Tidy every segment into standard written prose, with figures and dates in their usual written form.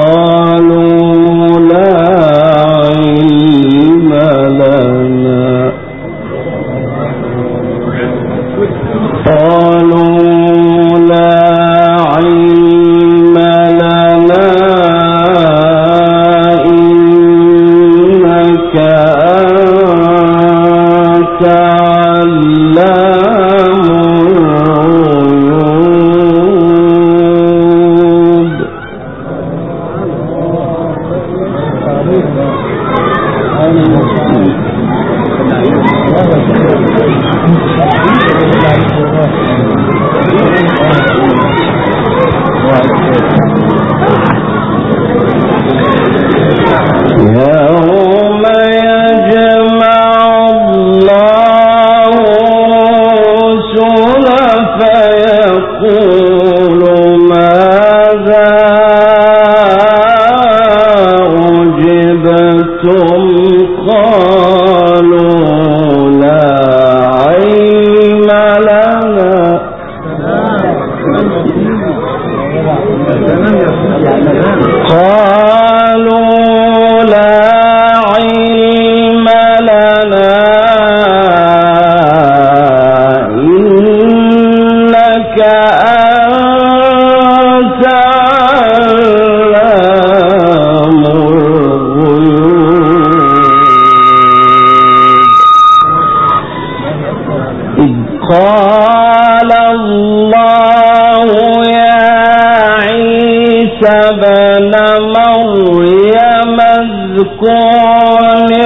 قال الله يا عيسى ابن مريم اذكر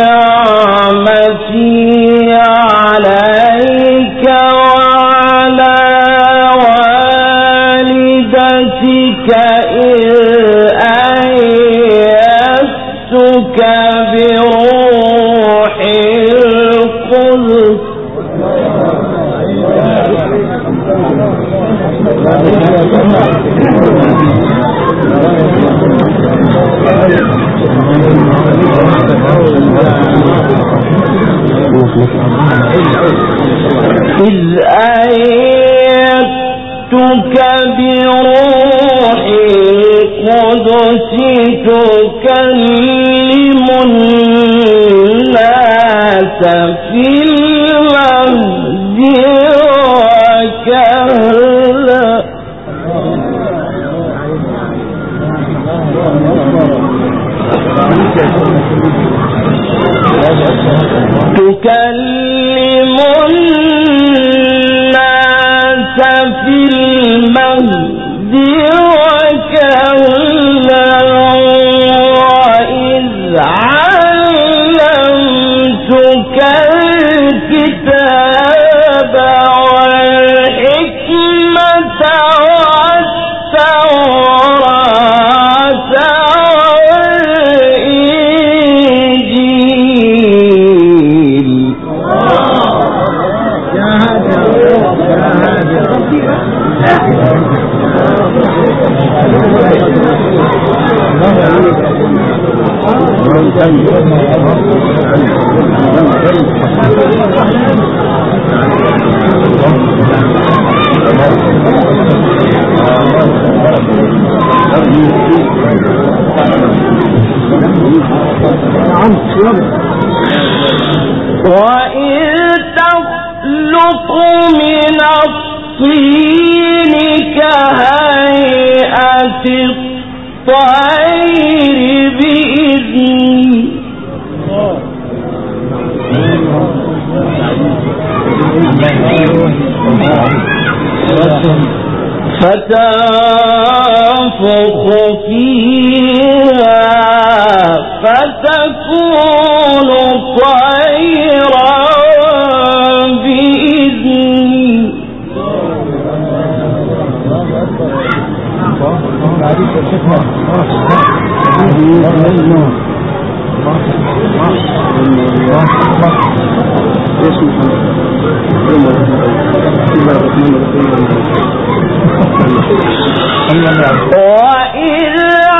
نعمتي عليك وعلى والدتك إذ أيدتك بروح القدس إذ أيدتك بروح القدس تكلم الناس في المهد وكهلا تكلم الناس في المهد وكهلا وإذ علمتك الكتاب والحكمة والتوراة والإنجيل وإذ تخلق من الطين كهيئة الطير بإذني فتنفخ فيها فتكون طيرا بإذني وإذ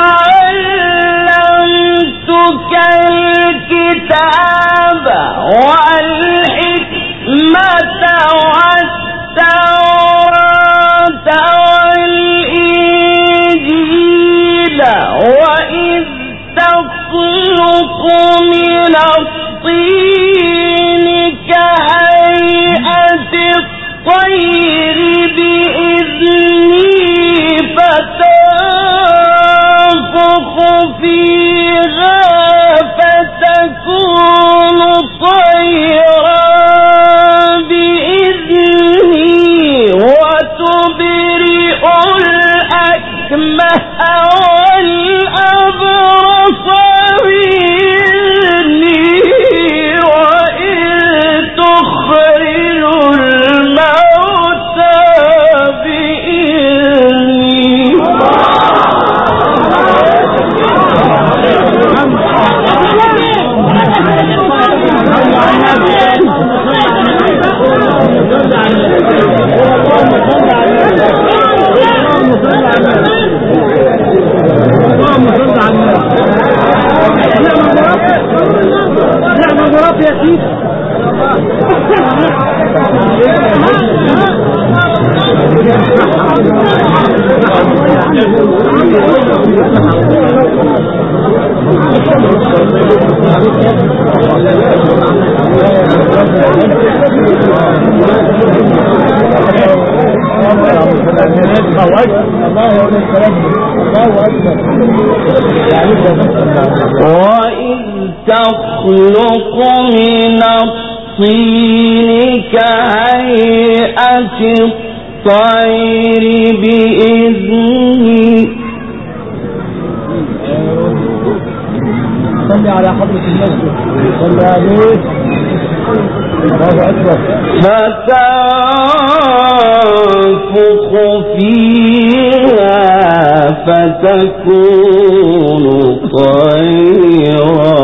علمتك الكتاب والحكمة والتوراة والإنجيل وإذ تخلق من الطين كهيئة الطير بإذني فتنفخ فيها فتكون طيرا بإذني وتبرئ الأكمه والأبرص بإذني وإن تخرج الموتى بإذني وإذ تخلق من الطين كهيئة الطير بإذني صلي على حضرة المسجد صلي عليه الله أكبر فتنفخ فيها فتكون طيرا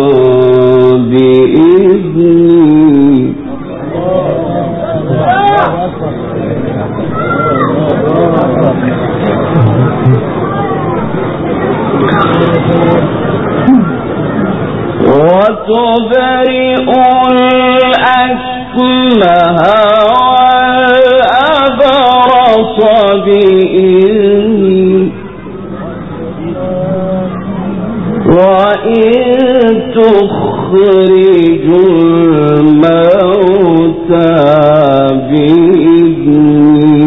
بإذني وتبرئ الأكمه والأبرص بإذني وإن تخرج الموتى بإذني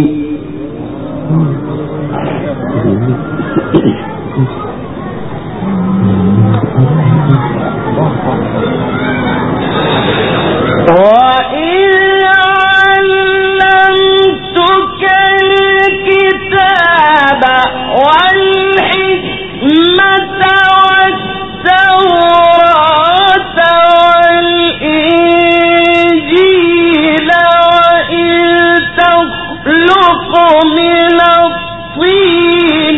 وإذ علمتك الكتاب والحكمة والتوراة والإنجيل وإذ تخلق من الطين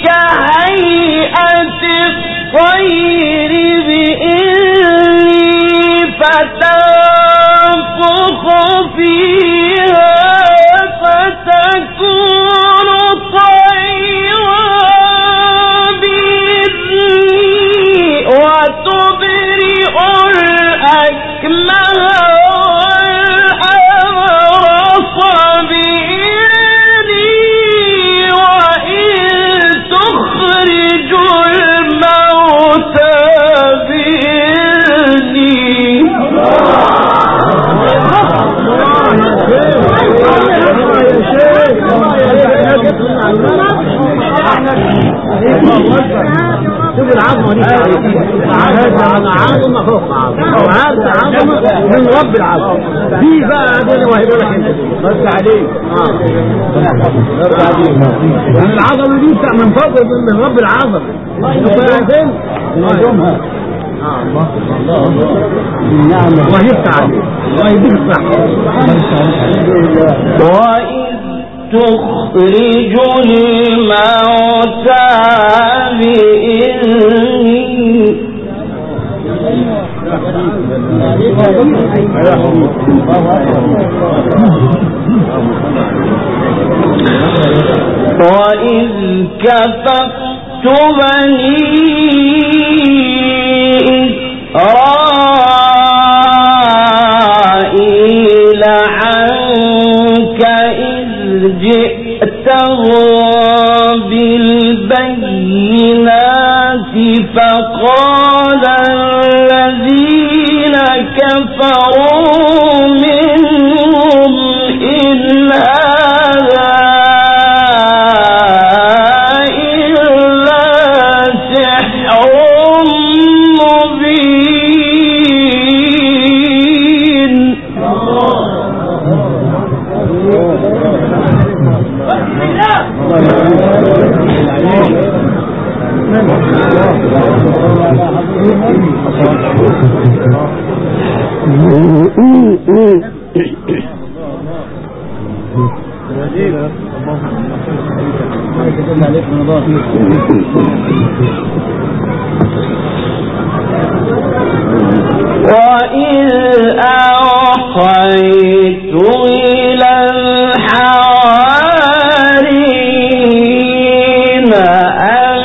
كهيئة الطير بإذني فتنفخ فيها فتكون طيرا بإذني وتبرئ الأكمه والأبرص بإذني وإن تخرج الموتى بإذني شوف العظمة دي هذا عظمة فوق عظمة وهذا عظمة من رب العظمة دي بقى هذول وهيقول لك انت رد عليه العظمة دي من فوق من رب العظمة فاهم نجومها الله يفتح عليك الله يديك الصحة وإذ تخرج الموتى بإذني وإذ كففت بني إسرائيل عنك إذ جئتهم بالبينات فقال وإذ أوحيت إلى الحواريين أن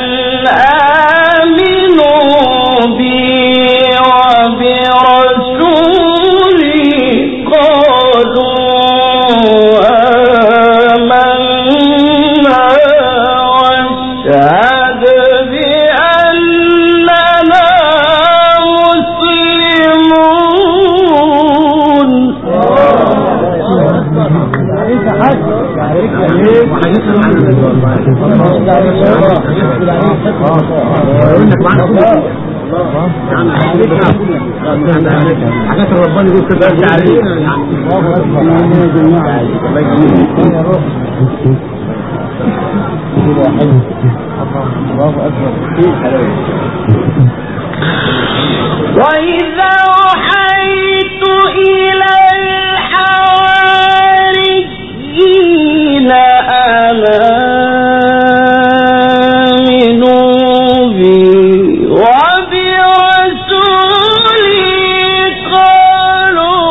آمنوا بي وبرسولي قالوا آمنا واشهد بأننا مسلمون. حاجات ربنا يقول كده وإذا أوحيت إلى الحواريين أن آمنوا بي وبرسولي قالوا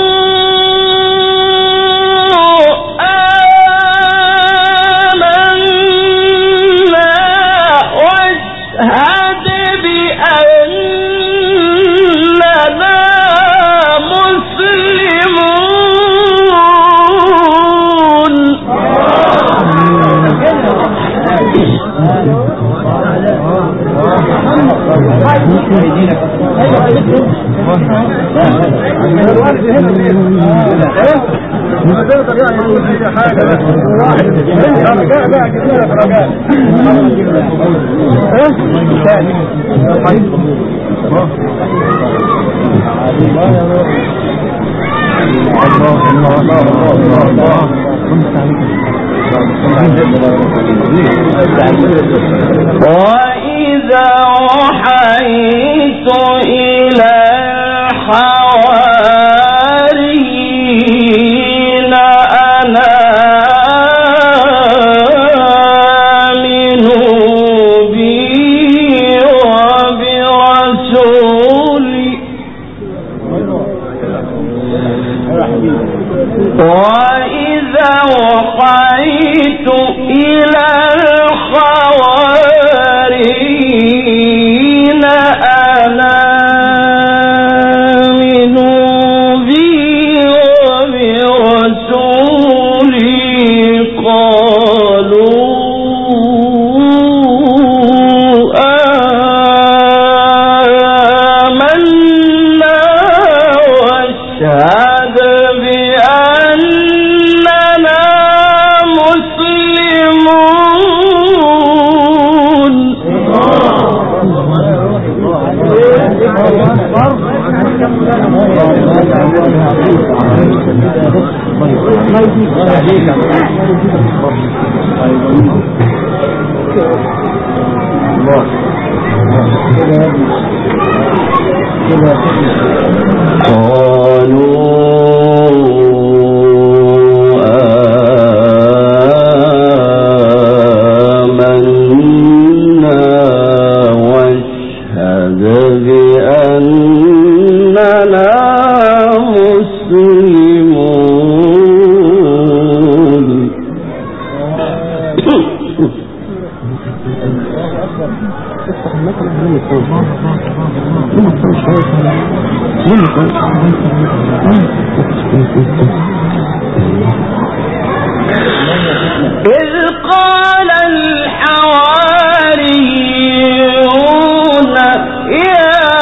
آمنا واشهد بأننا مسلمون. وإذا أوحيت إلى الحواريين أن آمنوا بي وبرسولي وإذا أوحيت إلى الحواريين أن آمنوا بي وبرسولي قالوا آمنا واشهد بأننا مسلمون. إذ قال الحواريون يا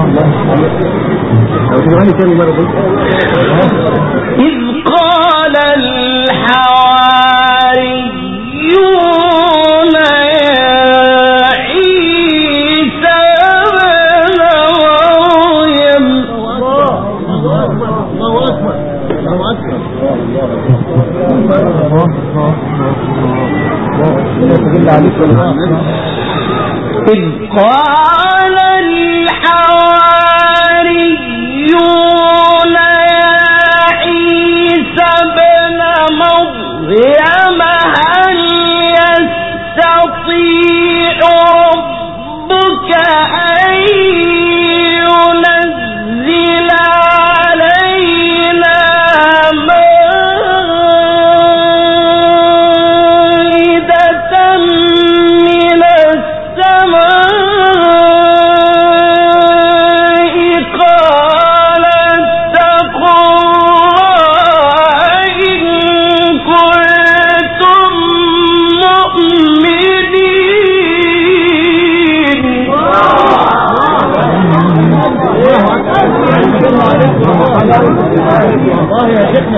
إذ قال الحواريون إذ قال الحواريون يا عيسى ابن مريم هل يستطيع ربك أن ينزل علينا الله يا شيخنا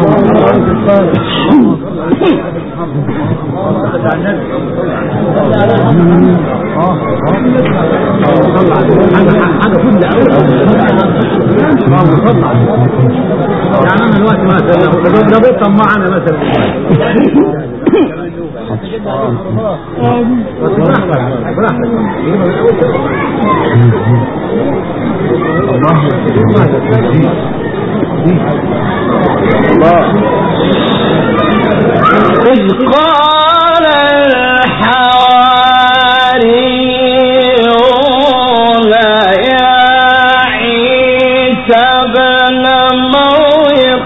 يعني انا الوقت مثلا لو بيطلع معنا مثلا إذ قال الحواريون يا عيسى ابن مريم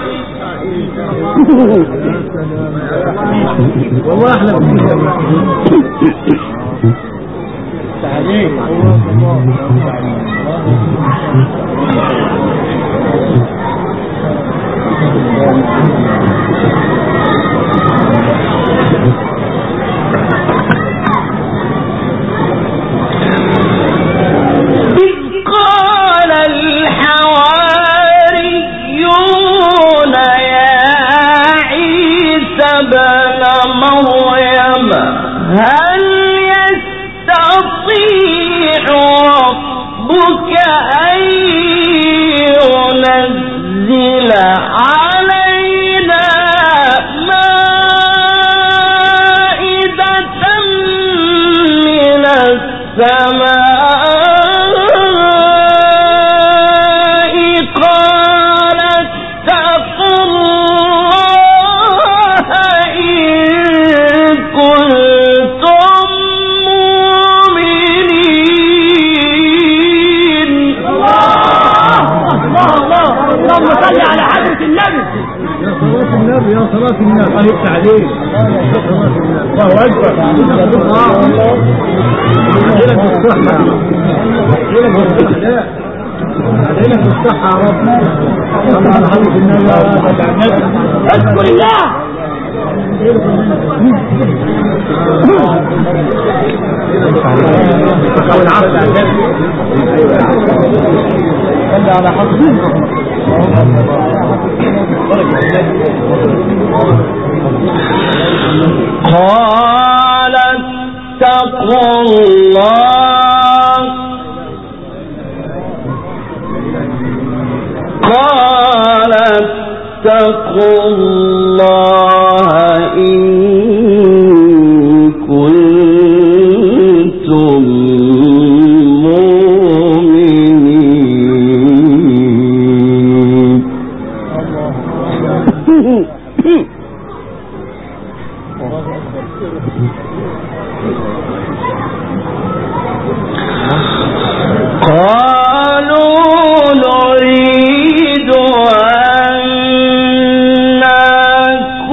والله احنا هل يستطيع ربك أن ينزل علينا مائدة من السماء يا صلاة النبي الله يفتح عليك الله أكبر عليك بالصحة عليك بالصحة عليك بالصحة يا رب صلى على حضرة النبي اذكر الله والعرض على النبي صلى على حضرة قال اتقوا الله قال اتقوا الله إن كنتم قالوا نريد أن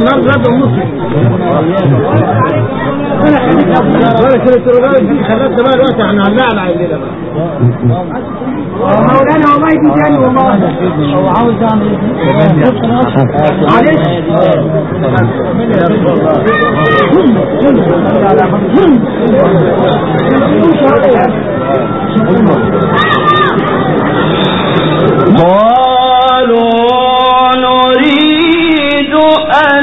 النار بلاد المسلم ولا كانت الرجال دي خلتنا بقى دلوقتي احنا هنلعب علينا بقى مولانا والله دي تاني والله هو عاوز يعمل قالوا نريد أن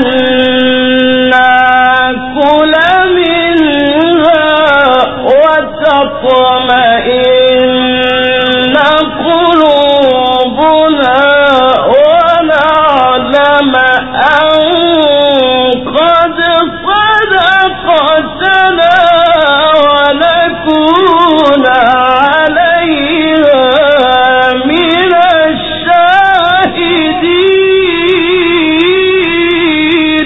نأكل منها وتطمئن قلوبنا ونعلم أن قد صدقتنا ونكون عليها من الشاهدين.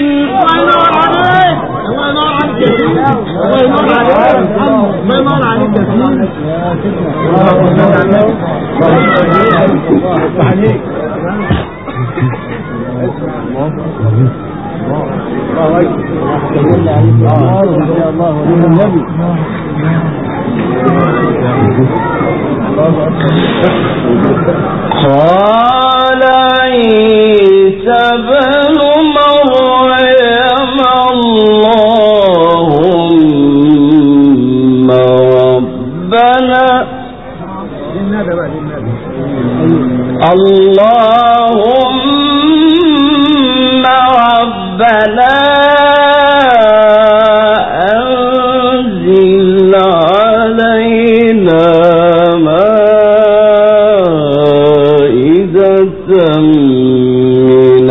قال عيسى ابن مريم اللهم ربنا أنزل علينا مائدة من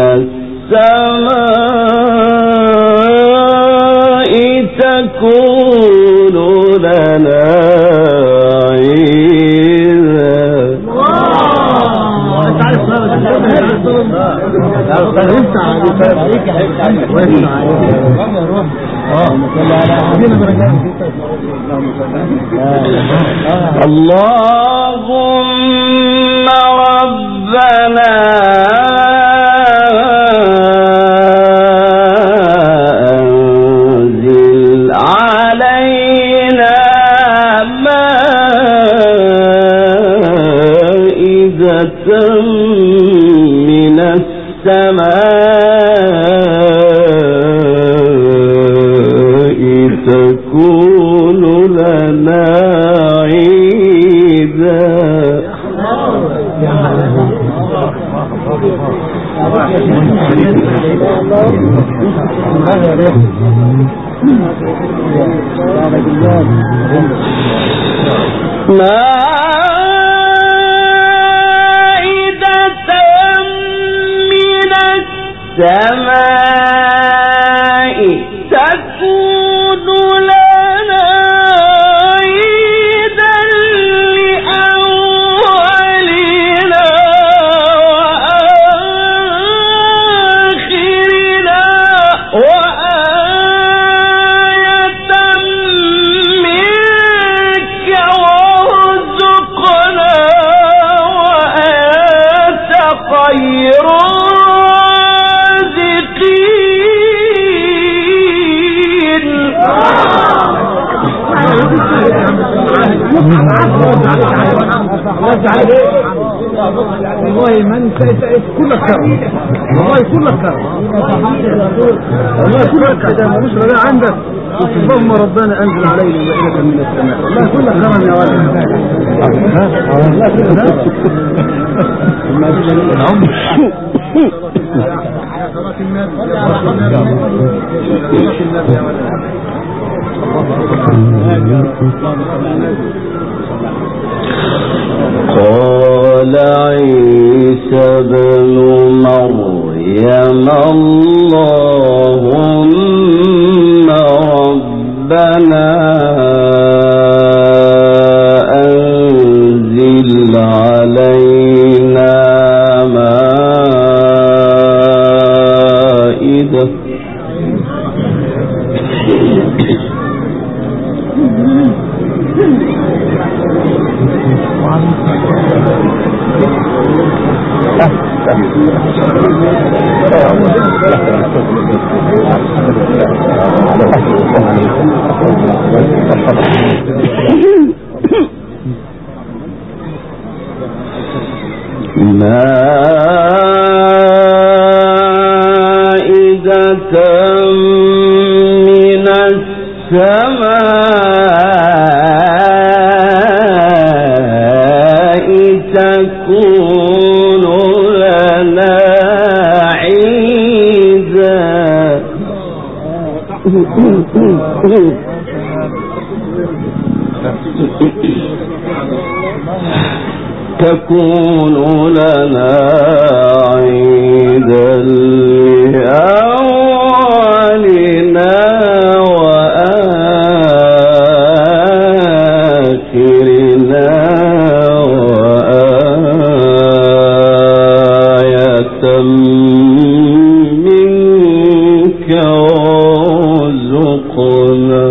السماء تكون لنا اللهم ربنا أنزل علينا مائدة من السماء تكون لنا عيدا. مائدة من السماء تكون لنا عيدا لأولنا وآخرنا وآية منك وارزقنا وأنت خير والله ما انت كلك كرم والله كلك كرم والله كلك كرم مش رجاء عندك اللهم ربنا انزل علينا مائدة من السماء والله كلك كرم يا ولد والله قال عيسى ابن مريم اللهم ربنا أنزل علينا مائدة مائدة من السماء تكون لنا عيدا تكون لنا عيدا لأولنا وآخرنا وآية منك وارزقنا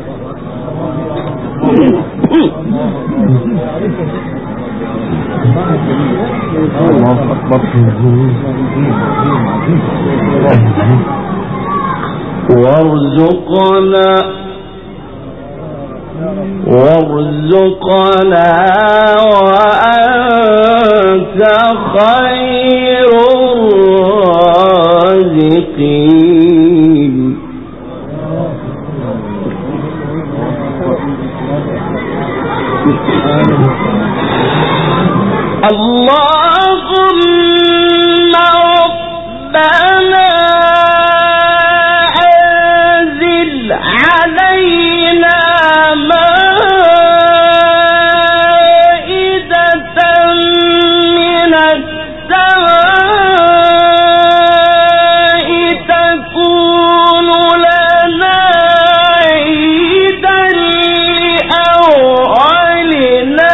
وارزقنا وأنت خير الرازقين اللهم ربنا أنزل علينا مائدة من السماء تكون لنا عيدا لأولنا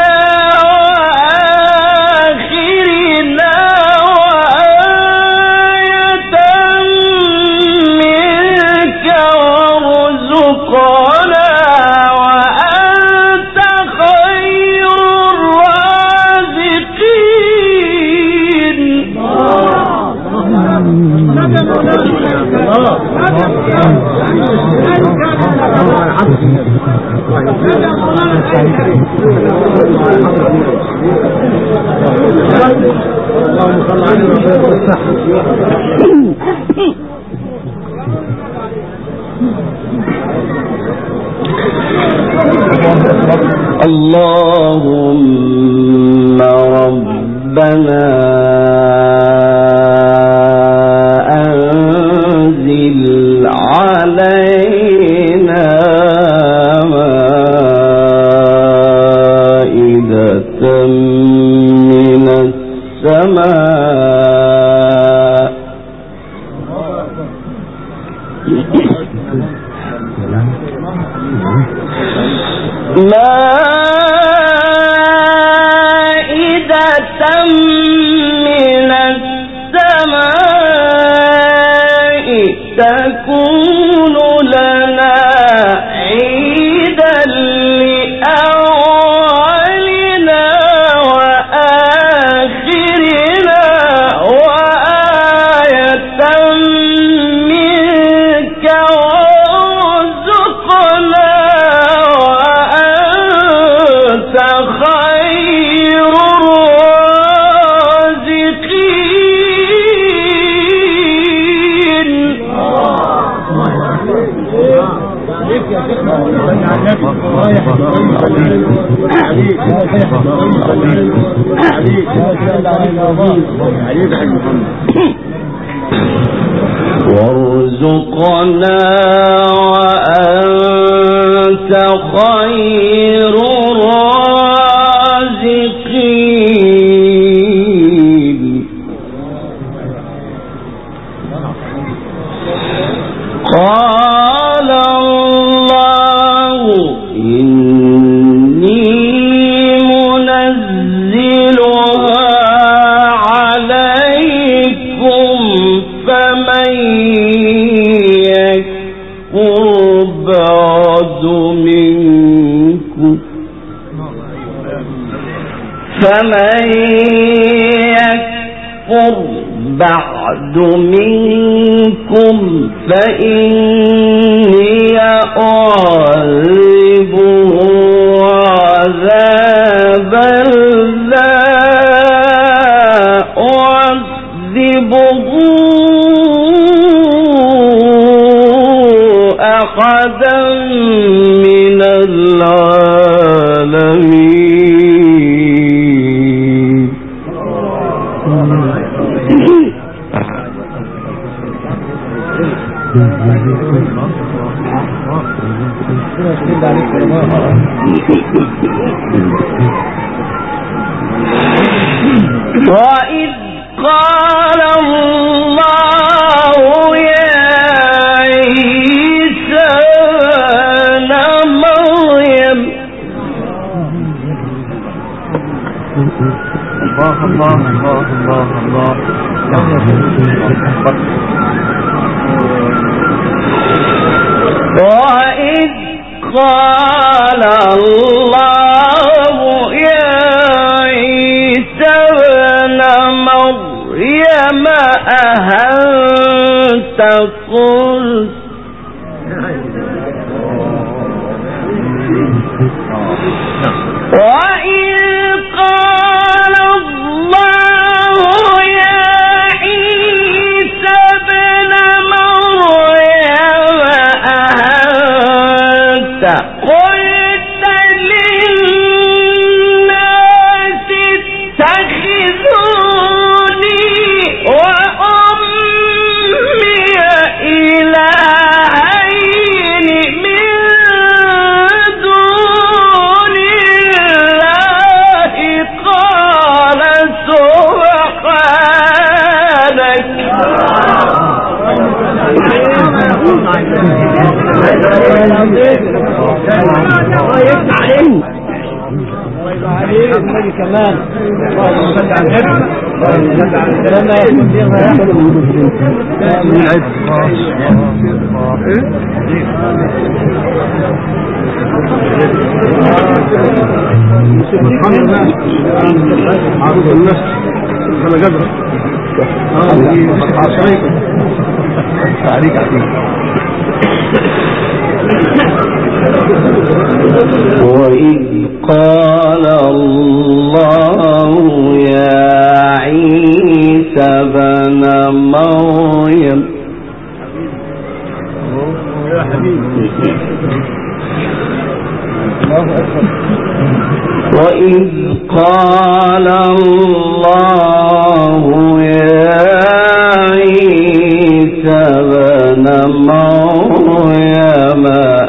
اللهم ربنا أنزل علينا مائدة من السماء مائدة من السماء تكون لنا عيدا لأولنا وآخرنا وآية منك وارزقنا وأنت خير الرازقين وارزقنا وأنت خير الرازقين قال الله إني منزلها عليكم فمن يكفر بعد منكم يكفر بعد منكم فإني أعذبه عذابا لا أعذبه أحدا من العالمين. وإذ قال الله يا عيسى ابن مريم الله الله الله الله وإذ قال الله يا عيسى ابن مريم أأنت قلت وإذ قال الله يا عيسى ابن مريم أأنت قلت للناس اتخذوني وأمي إلهين من دون الله قال كمان لما يكون فيها وإذ قال الله يا عيسى ابن مريم وإذ قال الله يا عيسى ابن مريم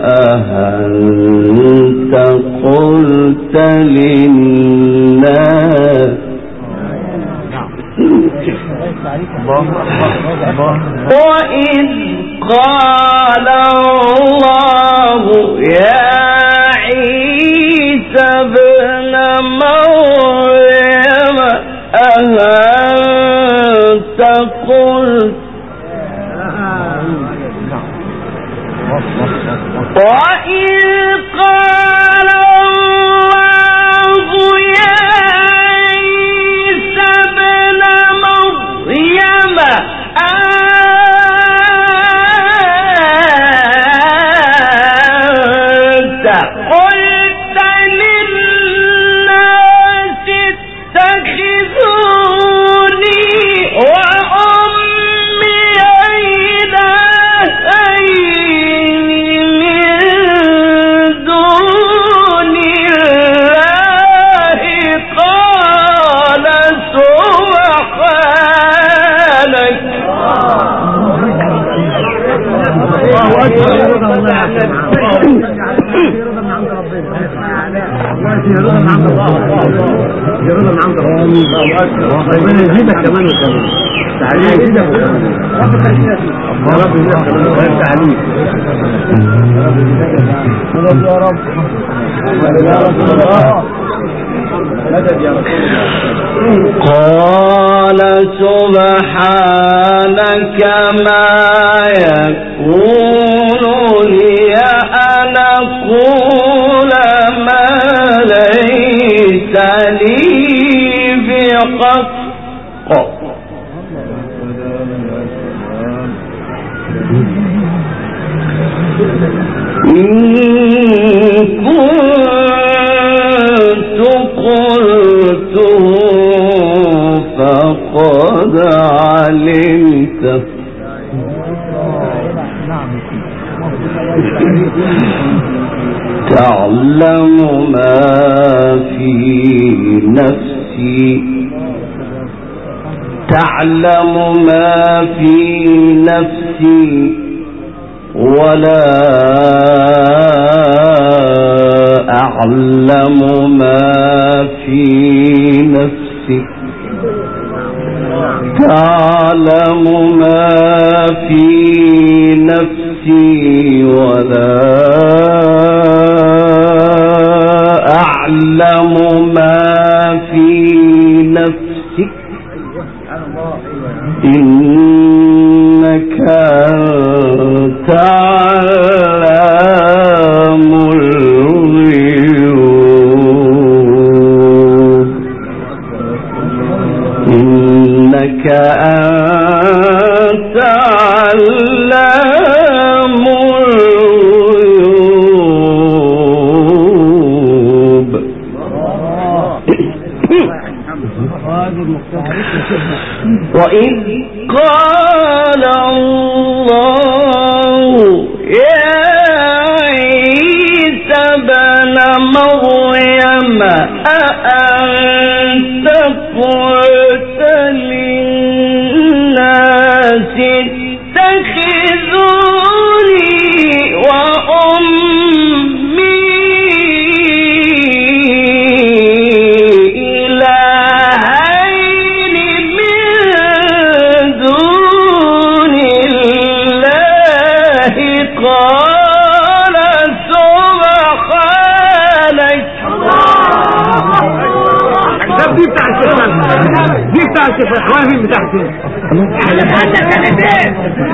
أأنت قلت للناس وإذ قال الله يا عيسى ابن مريم أأنت قلت وإذ قال الله يا عيسى ابن مريم أنت قلت للناس اتخذوني وأمي إلهين من دون الله قال سبحانك قال سبحانك ما يكون لي أن أقول ما ليس لي بحق إن كنت قلته فقد علمته تعلم ما في نفسي تعلم ما في نفسي ولا أعلم ما في نفسك تعلم ما في نفسي ولا أعلم ما في نفسك إنك أنت علام الغيوب إنك أنت علام الغيوب. وإذ قال الله يا عيسى ابن مريم أأنت قلت للناس اتخذوني وأمي دي بتاعت اخواني بتاعتي على هذا كلمات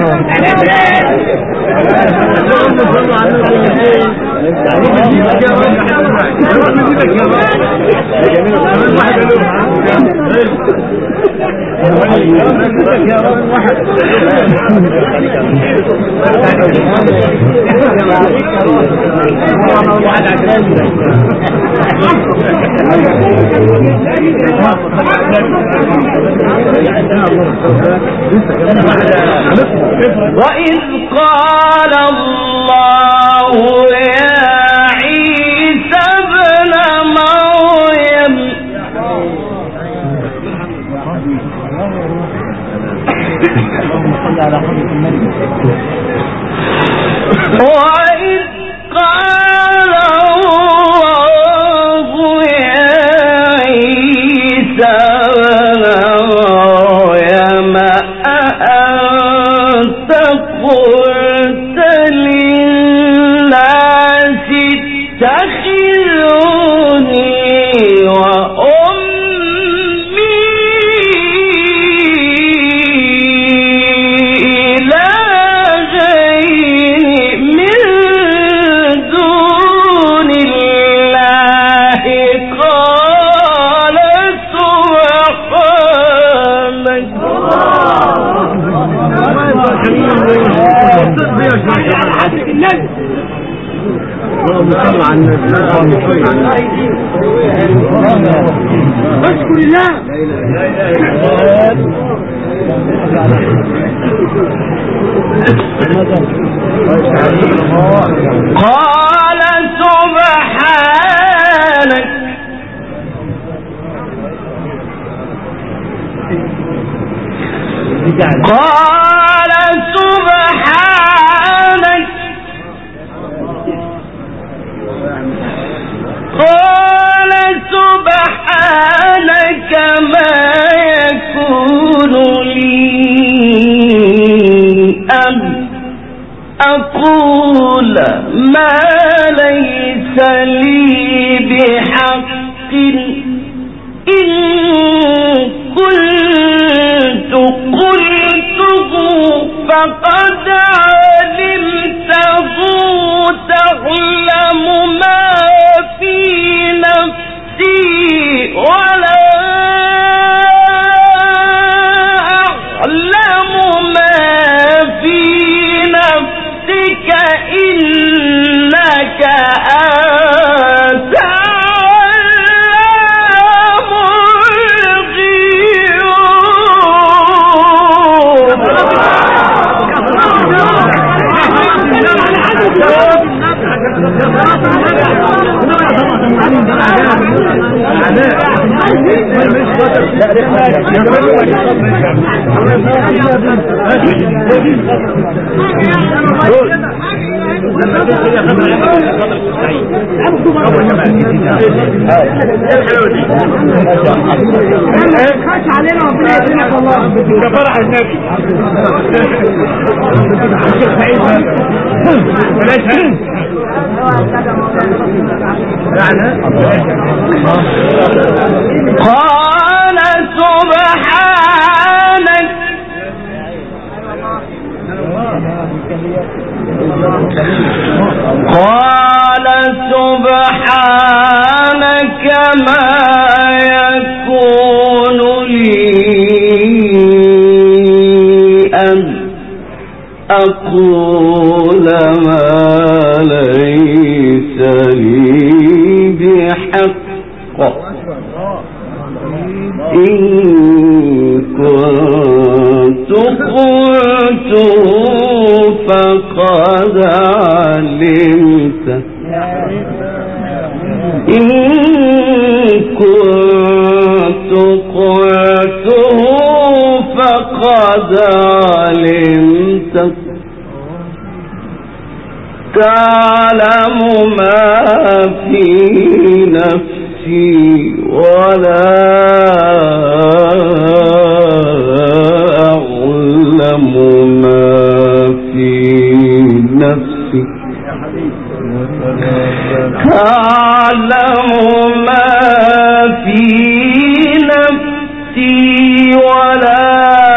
وإذ قال الله يا عيسى ابن مريم وإذ قال الله يا عيسى قلت للناس اتخذوني وأمي إلهين من دون الله قال اشكر الله قال سبحانك قال سبحانك قال سبحانك ما يكون لي أن أقول ما ليس لي بحق إن كنت قلته فقد علمته تعلم ما في نفسي ولا أعلم ما في نفسك إنك قال سبحانك ما يكون لي أن أقول ما ليس لي بحق إن كنت قلته فقد علمته إن كنت قلته فقد علمته تعلم ما في نفسي ولا أعلم ما في نفسك تعلم ما في نفسي ولا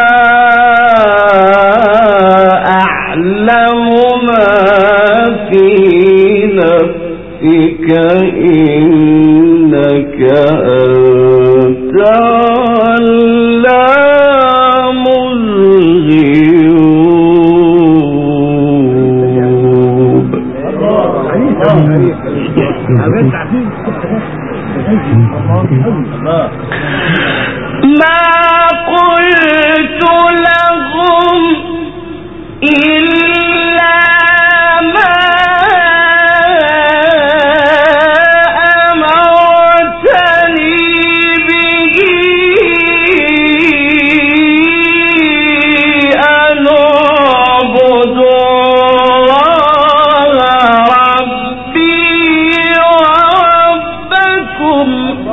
أعلم ما في نفسك إنك أنت علام الغيوب. ما قلت لهم إلا ما أمرتني به أن أعبد الله ربي وربكم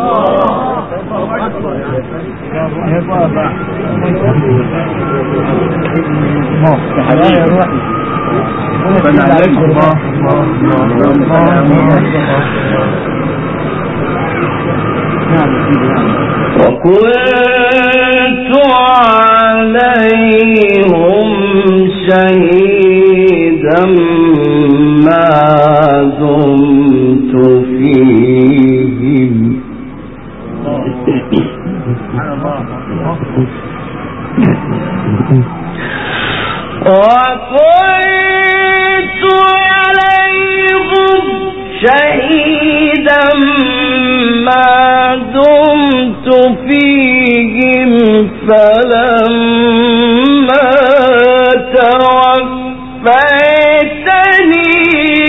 وكنت عليهم شهيدا ما دمت فيهم وكنت عليهم شهيدا ما دمت فيهم فلما توفيتني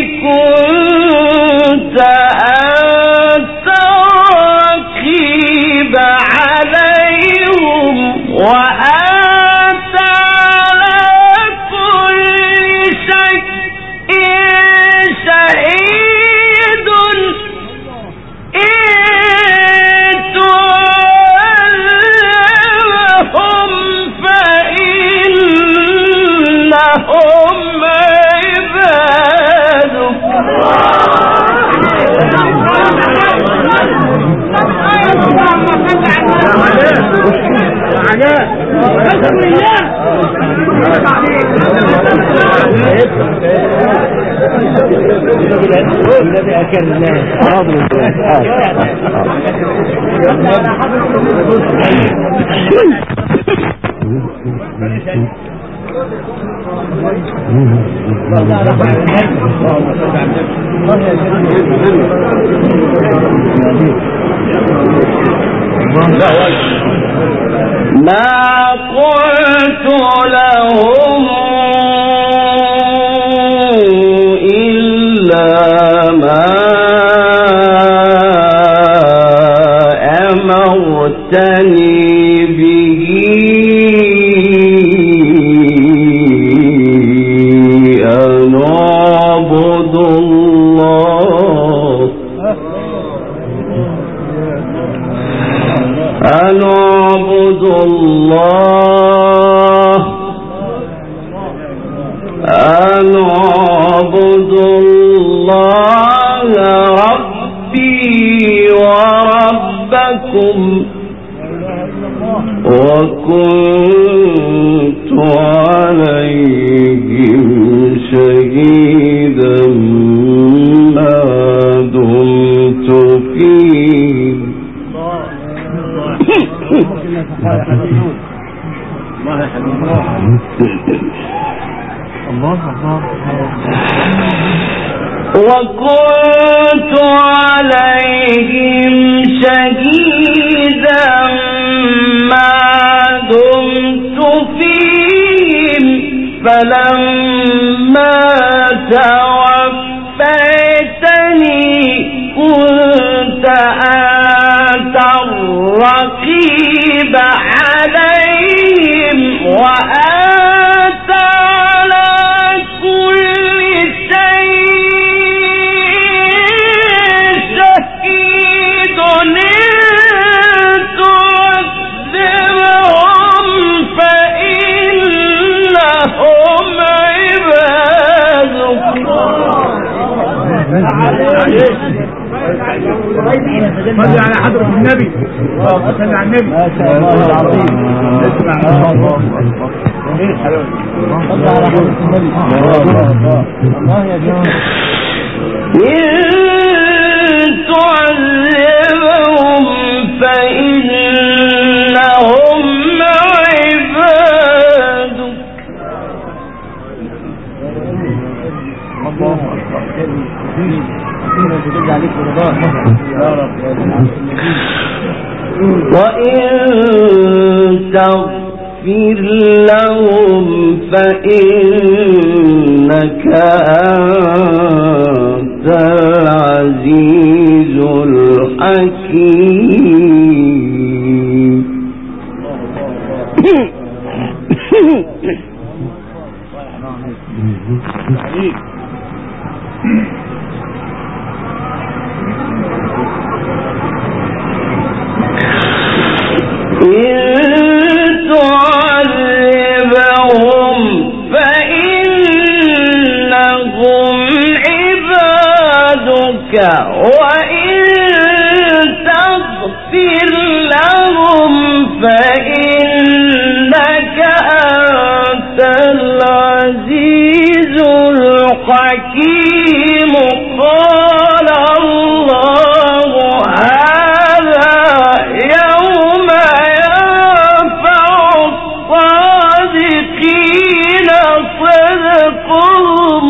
كنت أنت الرقيب عليهم وأنت على كل شيء شهيد إن تعلمهم فإنهم عبادك ما قلت لهم إلا ما أمرتني به أن أعبد الله أن أعبد الله ربي وربكم وكنت عليهم شهيدا ما دمت فيهم. وكنت عليهم شهيدا ما دمت فيهم فلما توفيتني كنت أنت الرقيب عليهم وأنت على كل شيء شهيد. تعذبهم فإنهم عبادك. صلي على حضرة النبي. صلي على النبي. ما شاء الله العظيم. اسمع الله صلي على حضرة النبي. الله يا جماعة. إن تعذبهم فإنهم عبادك. الله وإن تغفر لهم فإنك أنت العزيز الحكيم. إن تعذبهم فإنهم عبادك وإن تغفر لهم فإنك أنت العزيز الحكيم. قال الله هذا يوم ينفع الصادقين صدقهم.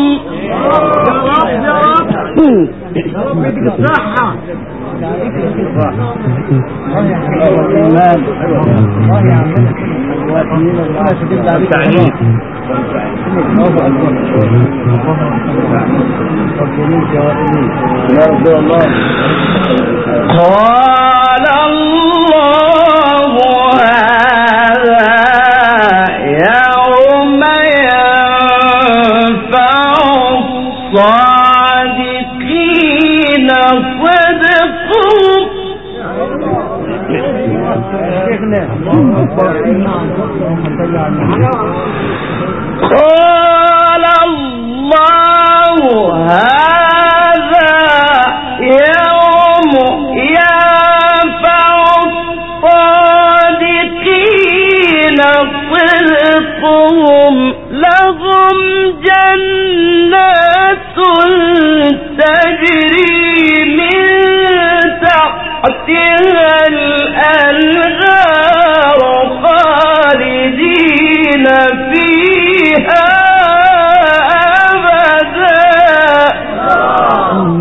قال الله هذا يوم ينفع الصادقين صدقهم. قال الله هذا يوم ينفع الصادقين صدقهم لهم جنات تجري من تحتها الأنهار خالدين فيها أبدا.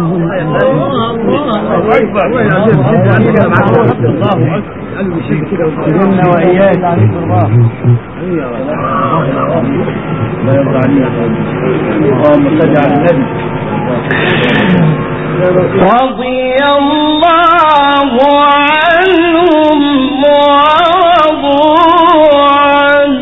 كلنا وإياك عليك الله. لا يرضى عليك. اللهم صل على النبي. رضي الله عنهم ورضوا عنه.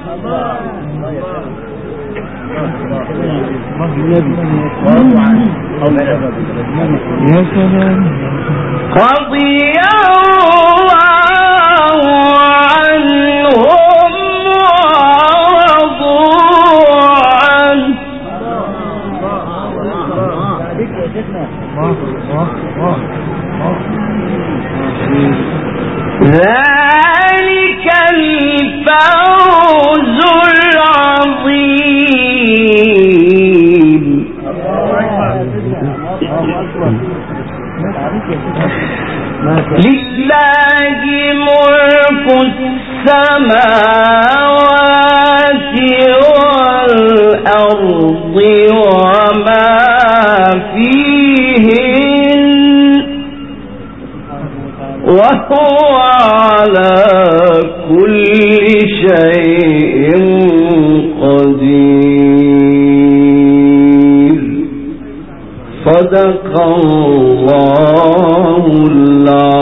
يا سلام. رضي الله عنهم ورضوا عنه. ذلك الفوز العظيم. لله ملك السماوات والأرض وما فيهن وهو على كل شيء قدير. صدق الله العظيم.